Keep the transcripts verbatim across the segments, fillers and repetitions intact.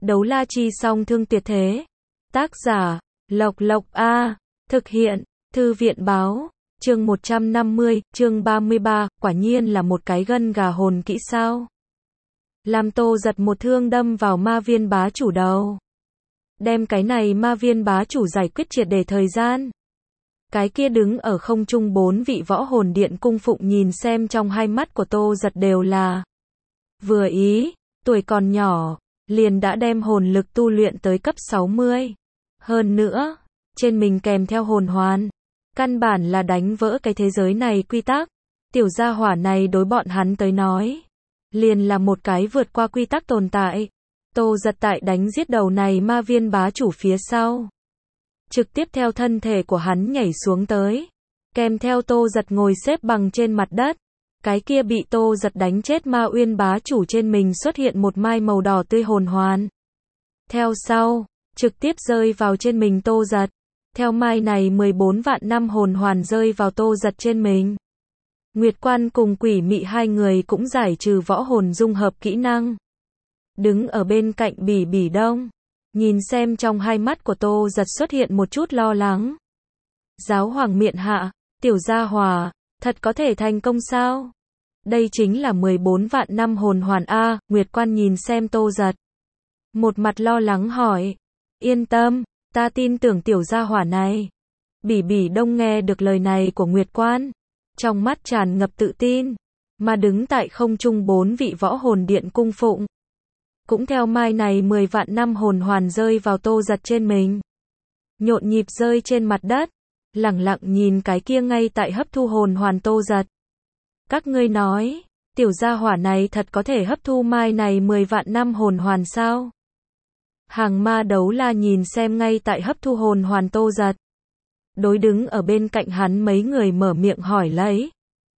Đấu la chi song thương tuyệt thế. Tác giả, Lộc Lộc A. Thực hiện, Thư viện báo. Chương một trăm năm mươi, chương ba mươi ba, quả nhiên là một cái gân gà hồn kỹ sao. Làm Tô Giật một thương đâm vào ma viên bá chủ đầu. Đem cái này ma viên bá chủ giải quyết triệt để thời gian. Cái kia đứng ở không trung bốn vị võ hồn điện cung phụng nhìn xem trong hai mắt của Tô Giật đều là vừa ý, tuổi còn nhỏ, liền đã đem hồn lực tu luyện tới cấp sáu mươi. Hơn nữa, trên mình kèm theo hồn hoàn, căn bản là đánh vỡ cái thế giới này quy tắc. Tiểu gia hỏa này đối bọn hắn tới nói, liền là một cái vượt qua quy tắc tồn tại. Tô Giật tại đánh giết đầu này ma viên bá chủ phía sau, trực tiếp theo thân thể của hắn nhảy xuống tới, kèm theo Tô Giật ngồi xếp bằng trên mặt đất. Cái kia bị Tô Giật đánh chết ma uyên bá chủ trên mình xuất hiện một mai màu đỏ tươi hồn hoàn. Theo sau, trực tiếp rơi vào trên mình Tô Giật. Theo mai này mười bốn vạn năm hồn hoàn rơi vào Tô Giật trên mình. Nguyệt Quan cùng Quỷ Mị hai người cũng giải trừ võ hồn dung hợp kỹ năng. Đứng ở bên cạnh Bỉ Bỉ Đông, nhìn xem trong hai mắt của Tô Giật xuất hiện một chút lo lắng. Giáo hoàng miện hạ, tiểu gia hòa, thật có thể thành công sao? Đây chính là mười bốn vạn năm hồn hoàn A. Nguyệt Quan nhìn xem Tô Giật, một mặt lo lắng hỏi. Yên tâm, ta tin tưởng tiểu gia hỏa này. Bỉ Bỉ Đông nghe được lời này của Nguyệt Quan, trong mắt tràn ngập tự tin, mà đứng tại không trung bốn vị võ hồn điện cung phụng, cũng theo mai này mười vạn năm hồn hoàn rơi vào Tô Giật trên mình, nhộn nhịp rơi trên mặt đất, lẳng lặng nhìn cái kia ngay tại hấp thu hồn hoàn Tô Giật. Các ngươi nói, tiểu gia hỏa này thật có thể hấp thu mai này mười vạn năm hồn hoàn sao? Hàng ma đấu la nhìn xem ngay tại hấp thu hồn hoàn Tô Giật, đối đứng ở bên cạnh hắn mấy người mở miệng hỏi lấy.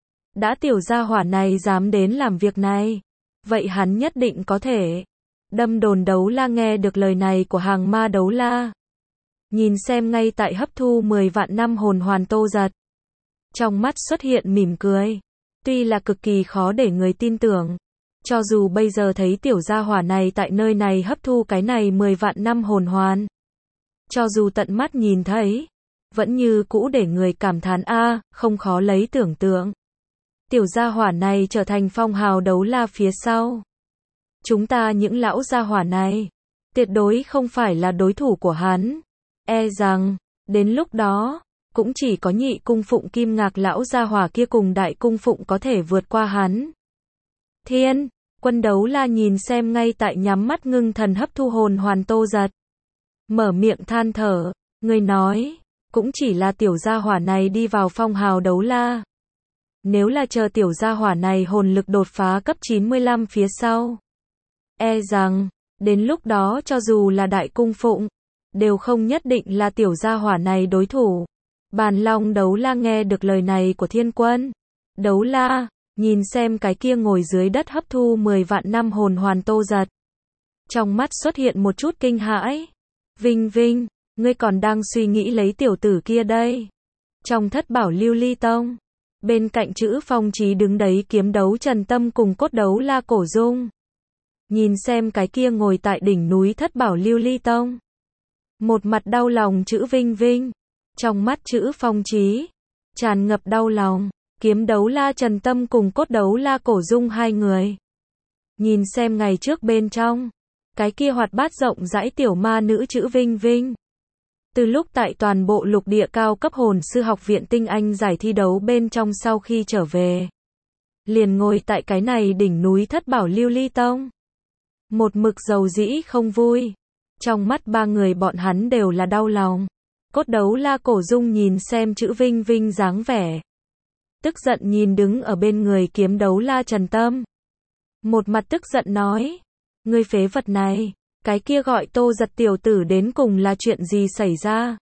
Đã tiểu gia hỏa này dám đến làm việc này, vậy hắn nhất định có thể. Đâm Đồn đấu la nghe được lời này của hàng ma đấu la, nhìn xem ngay tại hấp thu mười vạn năm hồn hoàn Tô Giật, trong mắt xuất hiện mỉm cười. Tuy là cực kỳ khó để người tin tưởng, cho dù bây giờ thấy tiểu gia hỏa này tại nơi này hấp thu cái này mười vạn năm hồn hoàn, cho dù tận mắt nhìn thấy, vẫn như cũ để người cảm thán a, không khó lấy tưởng tượng. Tiểu gia hỏa này trở thành phong hào đấu la phía sau, chúng ta những lão gia hỏa này, tuyệt đối không phải là đối thủ của hắn. E rằng, đến lúc đó, cũng chỉ có nhị cung phụng Kim Ngạc lão gia hỏa kia cùng đại cung phụng có thể vượt qua hắn. Thiên, Quân đấu la nhìn xem ngay tại nhắm mắt ngưng thần hấp thu hồn hoàn Tô Giật, mở miệng than thở, người nói, cũng chỉ là tiểu gia hỏa này đi vào phong hào đấu la. Nếu là chờ tiểu gia hỏa này hồn lực đột phá cấp chín mươi lăm phía sau, e rằng, đến lúc đó cho dù là đại cung phụng, đều không nhất định là tiểu gia hỏa này đối thủ. Bàn Long đấu la nghe được lời này của Thiên Quân đấu la, nhìn xem cái kia ngồi dưới đất hấp thu mười vạn năm hồn hoàn Tô Giật, trong mắt xuất hiện một chút kinh hãi. Vinh Vinh, ngươi còn đang suy nghĩ lấy tiểu tử kia đây. Trong thất bảo lưu ly tông, bên cạnh chữ Phong Chí đứng đấy kiếm đấu Trần Tâm cùng cốt đấu la Cổ Dung. Nhìn xem cái kia ngồi tại đỉnh núi thất bảo lưu ly tông, một mặt đau lòng chữ Vinh Vinh, trong mắt chữ Phong Chí tràn ngập đau lòng. Kiếm đấu la Trần Tâm cùng cốt đấu la Cổ Dung hai người, nhìn xem ngày trước bên trong, cái kia hoạt bát rộng rãi tiểu ma nữ chữ Vinh Vinh. Từ lúc tại toàn bộ lục địa cao cấp hồn sư học viện tinh anh giải thi đấu bên trong sau khi trở về, liền ngồi tại cái này đỉnh núi thất bảo lưu ly tông, một mực dầu dĩ không vui. Trong mắt ba người bọn hắn đều là đau lòng. Cốt đấu la Cổ Dung nhìn xem chữ Vinh Vinh dáng vẻ, tức giận nhìn đứng ở bên người kiếm đấu la Trần Tâm, một mặt tức giận nói, ngươi phế vật này, cái kia gọi Tô Giật tiểu tử đến cùng là chuyện gì xảy ra?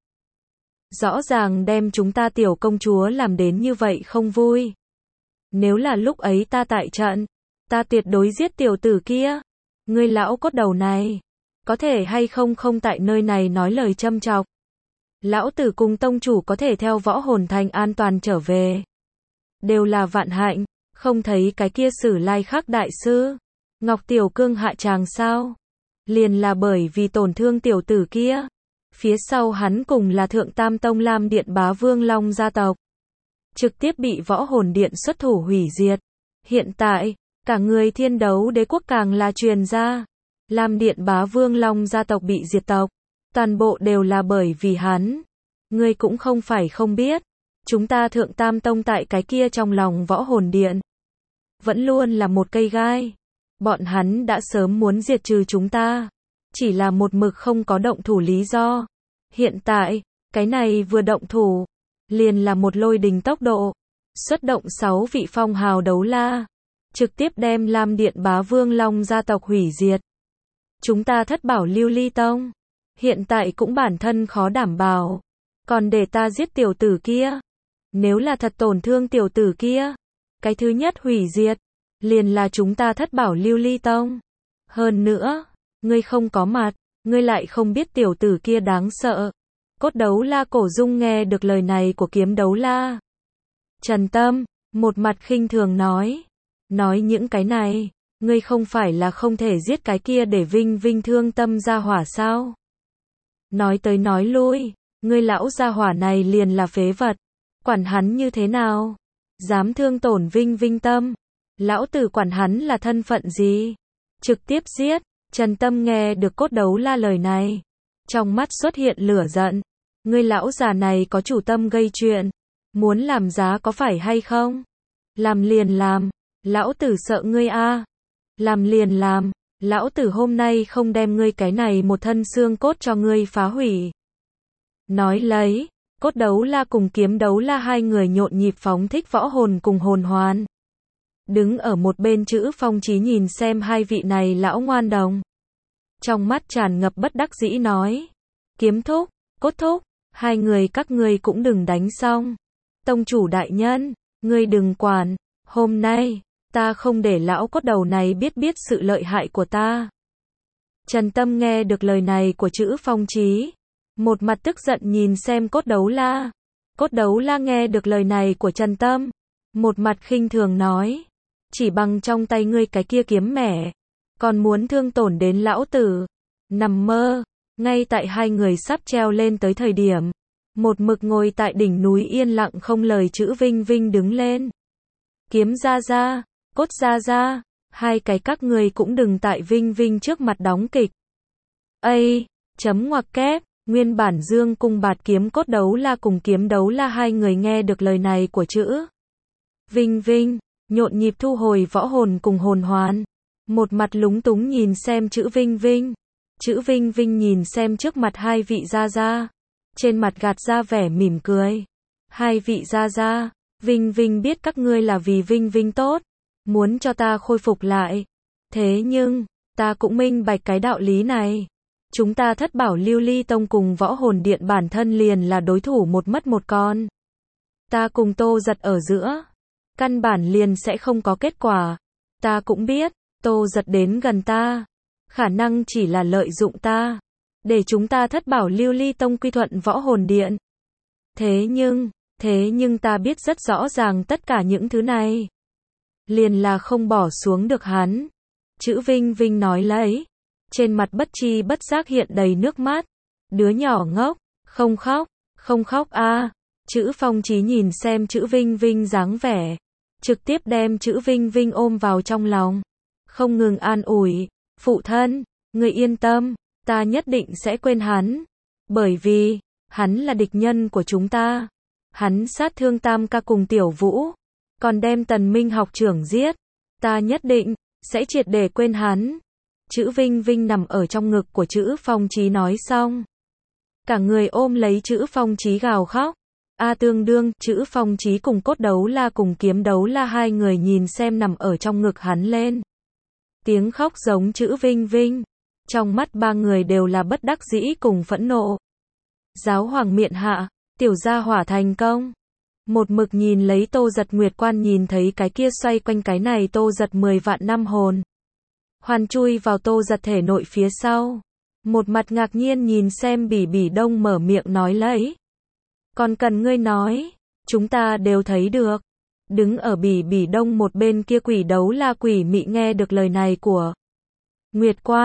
Rõ ràng đem chúng ta tiểu công chúa làm đến như vậy không vui. Nếu là lúc ấy ta tại trận, ta tuyệt đối giết tiểu tử kia. Ngươi lão cốt đầu này, có thể hay không không tại nơi này nói lời châm chọc. Lão tử cùng tông chủ có thể theo võ hồn thành an toàn trở về, đều là vạn hạnh. Không thấy cái kia Sử Lai Khắc đại sư Ngọc Tiểu Cương hạ tràng sao? liền là bởi vì tổn thương tiểu tử kia. Phía sau hắn cùng là Thượng Tam Tông Lam Điện Bá Vương Long gia tộc. Trực tiếp bị Võ Hồn Điện xuất thủ hủy diệt. Hiện tại, cả người Thiên Đấu Đế quốc càng là truyền ra. Lam Điện Bá Vương Long gia tộc bị diệt tộc. Toàn bộ đều là bởi vì hắn. Ngươi cũng không phải không biết. Chúng ta Thượng Tam Tông tại cái kia trong lòng Võ Hồn Điện. Vẫn luôn là một cây gai. Bọn hắn đã sớm muốn diệt trừ chúng ta. Chỉ là một mực không có động thủ lý do. Hiện tại, cái này vừa động thủ. Liền là một lôi đình tốc độ. Xuất động sáu vị phong hào đấu la. Trực tiếp đem Lam Điện Bá Vương Long gia tộc hủy diệt. Chúng ta Thất Bảo Lưu Ly Tông. Hiện tại cũng bản thân khó đảm bảo. Còn để ta giết tiểu tử kia. Nếu là thật tổn thương tiểu tử kia. Cái thứ nhất hủy diệt. Liền là chúng ta Thất Bảo Lưu Ly Tông. Hơn nữa, ngươi không có mặt. Ngươi lại không biết tiểu tử kia đáng sợ. Cốt Đấu La Cổ Dung nghe được lời này của Kiếm Đấu La. Trần Tâm, một mặt khinh thường nói. Nói những cái này, ngươi không phải là không thể giết cái kia để Vinh Vinh thương tâm ra hỏa sao? Nói tới nói lui, ngươi lão gia hỏa này liền là phế vật. Quản hắn như thế nào? Dám thương tổn Vinh Vinh tâm. Lão tử quản hắn là thân phận gì? Trực tiếp giết. Trần Tâm nghe được Cốt Đấu La lời này. Trong mắt xuất hiện lửa giận. Ngươi lão già này có chủ tâm gây chuyện. Muốn làm giá có phải hay không? Làm liền làm. Lão tử sợ ngươi a. Làm liền làm. Lão tử hôm nay không đem ngươi cái này một thân xương cốt cho ngươi phá hủy. Nói lấy, Cốt Đấu La cùng Kiếm Đấu La hai người nhộn nhịp phóng thích võ hồn cùng hồn hoàn. Đứng ở một bên Chữ Phong Chí nhìn xem hai vị này lão ngoan đồng. Trong mắt tràn ngập bất đắc dĩ nói. Kiếm thúc, Cốt thúc, hai người các ngươi cũng đừng đánh xong. Tông chủ đại nhân, ngươi đừng quản, hôm nay, ta không để lão cốt đầu này biết biết sự lợi hại của ta. Trần Tâm nghe được lời này của Chữ Phong Chí. Một mặt tức giận nhìn xem Cốt Đấu La. Cốt Đấu La nghe được lời này của Trần Tâm. Một mặt khinh thường nói. Chỉ bằng trong tay ngươi cái kia kiếm mẻ. Còn muốn thương tổn đến lão tử. Nằm mơ. Ngay tại hai người sắp treo lên tới thời điểm. Một mực ngồi tại đỉnh núi yên lặng không lời Chữ Vinh Vinh đứng lên. Kiếm ra ra. Cốt ra ra. Hai cái các ngươi cũng đừng tại Vinh Vinh trước mặt đóng kịch. Ây. Chấm ngoặc kép. Nguyên bản Dương Cung Bạt Kiếm Cốt Đấu La cùng Kiếm Đấu La hai người nghe được lời này của Chữ Vinh Vinh, nhộn nhịp thu hồi võ hồn cùng hồn hoàn. Một mặt lúng túng nhìn xem Chữ Vinh Vinh. Chữ Vinh Vinh nhìn xem trước mặt hai vị gia gia. Trên mặt gạt ra vẻ mỉm cười. Hai vị gia gia, Vinh Vinh biết các ngươi là vì Vinh Vinh tốt. Muốn cho ta khôi phục lại. Thế nhưng, ta cũng minh bạch cái đạo lý này. Chúng ta Thất Bảo Lưu Ly Tông cùng Võ Hồn Điện bản thân liền là đối thủ một mất một con. Ta cùng Tô Giật ở giữa. Căn bản liền sẽ không có kết quả. Ta cũng biết, Tô Giật đến gần ta. Khả năng chỉ là lợi dụng ta. Để chúng ta Thất Bảo Lưu Ly Tông quy thuận Võ Hồn Điện. Thế nhưng, thế nhưng ta biết rất rõ ràng tất cả những thứ này. Liền là không bỏ xuống được hắn. Chữ Vinh Vinh nói lấy. Trên mặt bất chi bất giác hiện đầy nước mắt. Đứa nhỏ ngốc, không khóc, không khóc a. À. Chữ Phong Chí nhìn xem Chữ Vinh Vinh dáng vẻ. Trực tiếp đem Chữ Vinh Vinh ôm vào trong lòng. Không ngừng an ủi. Phụ thân, người yên tâm, ta nhất định sẽ quên hắn. Bởi vì, hắn là địch nhân của chúng ta. Hắn sát thương Tam ca cùng Tiểu Vũ. Còn đem Tần Minh học trưởng giết. Ta nhất định, sẽ triệt để quên hắn. Chữ Vinh Vinh nằm ở trong ngực của Chữ Phong Chí nói xong. Cả người ôm lấy Chữ Phong Chí gào khóc. A tương đương, Chữ Phong Chí cùng Cốt Đấu La cùng Kiếm Đấu La hai người nhìn xem nằm ở trong ngực hắn lên. Tiếng khóc giống Chữ Vinh Vinh. Trong mắt ba người đều là bất đắc dĩ cùng phẫn nộ. Giáo hoàng miện hạ, tiểu gia hỏa thành công. Một mực nhìn lấy Tô Giật Nguyệt Quan nhìn thấy cái kia xoay quanh cái này Tô Giật mười vạn năm hồn. Hoàn chui vào Tô Giật thể nội phía sau. Một mặt ngạc nhiên nhìn xem Bỉ Bỉ Đông mở miệng nói lấy. Còn cần ngươi nói, chúng ta đều thấy được. Đứng ở Bỉ Bỉ Đông một bên kia Quỷ Đấu La Quỷ Mị nghe được lời này của Nguyệt Quan.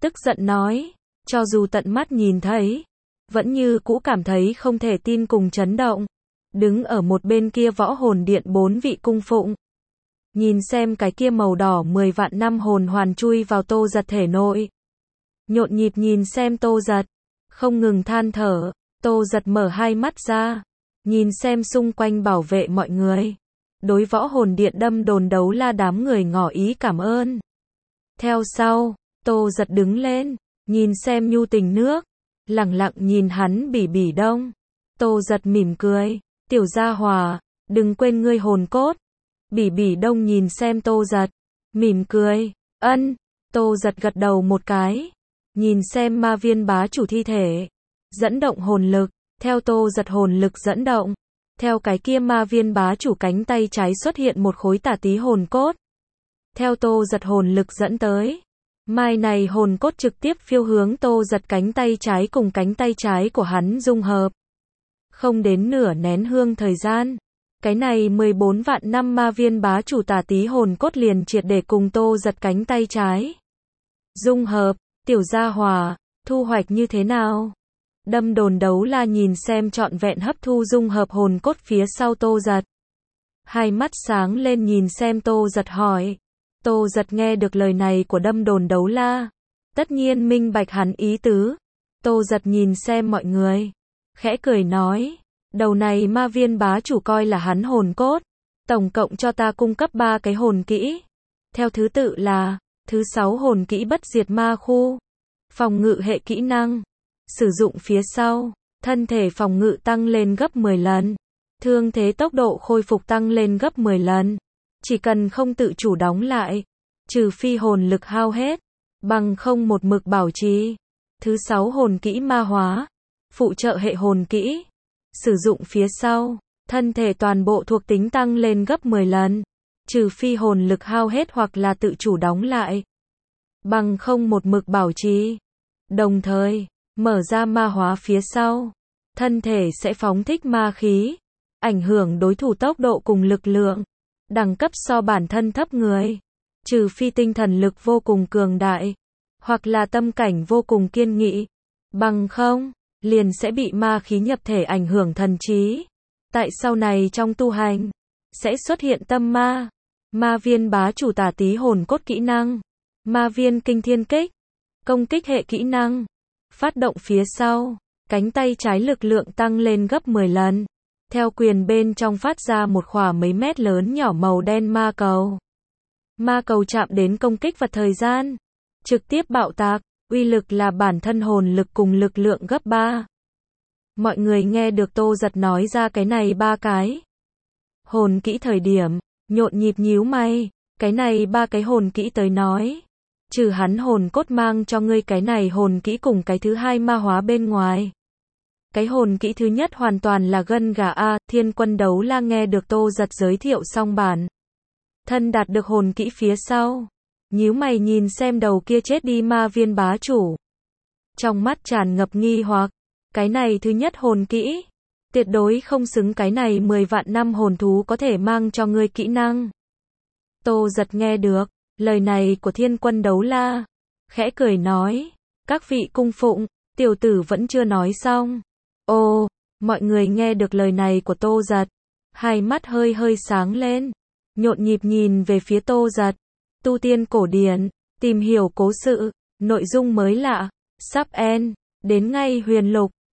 tức giận nói, cho dù tận mắt nhìn thấy, vẫn như cũ cảm thấy không thể tin cùng chấn động. Đứng ở một bên kia võ hồn điện bốn vị cung phụng. Nhìn xem cái kia màu đỏ mười vạn năm hồn hoàn chui vào Tô Giật thể nội. Nhộn nhịp nhìn xem Tô Giật, không ngừng than thở. Tô Giật mở hai mắt ra, nhìn xem xung quanh bảo vệ mọi người. Đối võ hồn điện đâm đồn đấu la đám người ngỏ ý cảm ơn. Theo sau, Tô Giật đứng lên, nhìn xem Nhu Tình nước, lẳng lặng nhìn hắn bỉ bỉ đông. Tô Giật mỉm cười, tiểu gia hòa, đừng quên ngươi hồn cốt. Bỉ bỉ đông nhìn xem Tô Giật, mỉm cười, ân. Tô Giật gật đầu một cái, nhìn xem ma viên bá chủ thi thể, dẫn động hồn lực, theo Tô Giật hồn lực dẫn động, theo cái kia ma viên bá chủ cánh tay trái xuất hiện một khối tả tí hồn cốt. Theo Tô Giật hồn lực dẫn tới, mai này hồn cốt trực tiếp phiêu hướng Tô Giật cánh tay trái cùng cánh tay trái của hắn dung hợp. Không đến nửa nén hương thời gian, cái này mười bốn vạn năm ma viên bá chủ tả tí hồn cốt liền triệt để cùng Tô Giật cánh tay trái dung hợp. Tiểu gia hòa, thu hoạch như thế nào? Đâm đồn đấu la nhìn xem trọn vẹn hấp thu dung hợp hồn cốt phía sau Tô Giật. Hai mắt sáng lên nhìn xem Tô Giật hỏi. Tô Giật nghe được lời này của đâm đồn đấu la, tất nhiên minh bạch hắn ý tứ. Tô Giật nhìn xem mọi người, khẽ cười nói, đầu này ma viên bá chủ coi là hắn hồn cốt, tổng cộng cho ta cung cấp ba cái hồn kỹ. Theo thứ tự là, thứ sáu hồn kỹ bất diệt ma khu, phòng ngự hệ kỹ năng, sử dụng phía sau, thân thể phòng ngự tăng lên gấp mười lần, thương thế tốc độ khôi phục tăng lên gấp mười lần. Chỉ cần không tự chủ đóng lại, trừ phi hồn lực hao hết, bằng không một mực bảo trì. Thứ sáu hồn kỹ ma hóa, phụ trợ hệ hồn kỹ, sử dụng phía sau, thân thể toàn bộ thuộc tính tăng lên gấp mười lần, trừ phi hồn lực hao hết hoặc là tự chủ đóng lại, bằng không một mực bảo trì. Đồng thời, mở ra ma hóa phía sau, thân thể sẽ phóng thích ma khí, ảnh hưởng đối thủ tốc độ cùng lực lượng. Đẳng cấp so bản thân thấp người, trừ phi tinh thần lực vô cùng cường đại, hoặc là tâm cảnh vô cùng kiên nghị, bằng không, liền sẽ bị ma khí nhập thể ảnh hưởng thần trí. Tại sau này trong tu hành, sẽ xuất hiện tâm ma, ma viên bá chủ tả tí hồn cốt kỹ năng, ma viên kinh thiên kích, công kích hệ kỹ năng, phát động phía sau, cánh tay trái lực lượng tăng lên gấp mười lần. Theo quyền bên trong phát ra một khỏa mấy mét lớn nhỏ màu đen ma cầu. Ma cầu chạm đến công kích vật thời gian, trực tiếp bạo tạc, uy lực là bản thân hồn lực cùng lực lượng gấp ba. Mọi người nghe được Tô Giật nói ra cái này ba cái hồn kỹ thời điểm, nhộn nhịp nhíu mày, cái này ba cái hồn kỹ tới nói, trừ hắn hồn cốt mang cho ngươi cái này hồn kỹ cùng cái thứ hai ma hóa bên ngoài. Cái hồn kỹ thứ nhất hoàn toàn là gân gà a. Thiên Quân Đấu La nghe được Tô Giật giới thiệu xong bản thân đạt được hồn kỹ phía sau, nhíu mày nhìn xem đầu kia chết đi ma viên bá chủ, trong mắt tràn ngập nghi hoặc. Cái này thứ nhất hồn kỹ, tuyệt đối không xứng cái này mười vạn năm hồn thú có thể mang cho ngươi kỹ năng. Tô Giật nghe được lời này của Thiên Quân Đấu La, khẽ cười nói, các vị cung phụng, tiểu tử vẫn chưa nói xong. Ồ, mọi người nghe được lời này của Tô Giật, hai mắt hơi hơi sáng lên, nhộn nhịp nhìn về phía Tô Giật. Tu tiên cổ điển, tìm hiểu cố sự, nội dung mới lạ, sắp end, đến ngay huyền lục.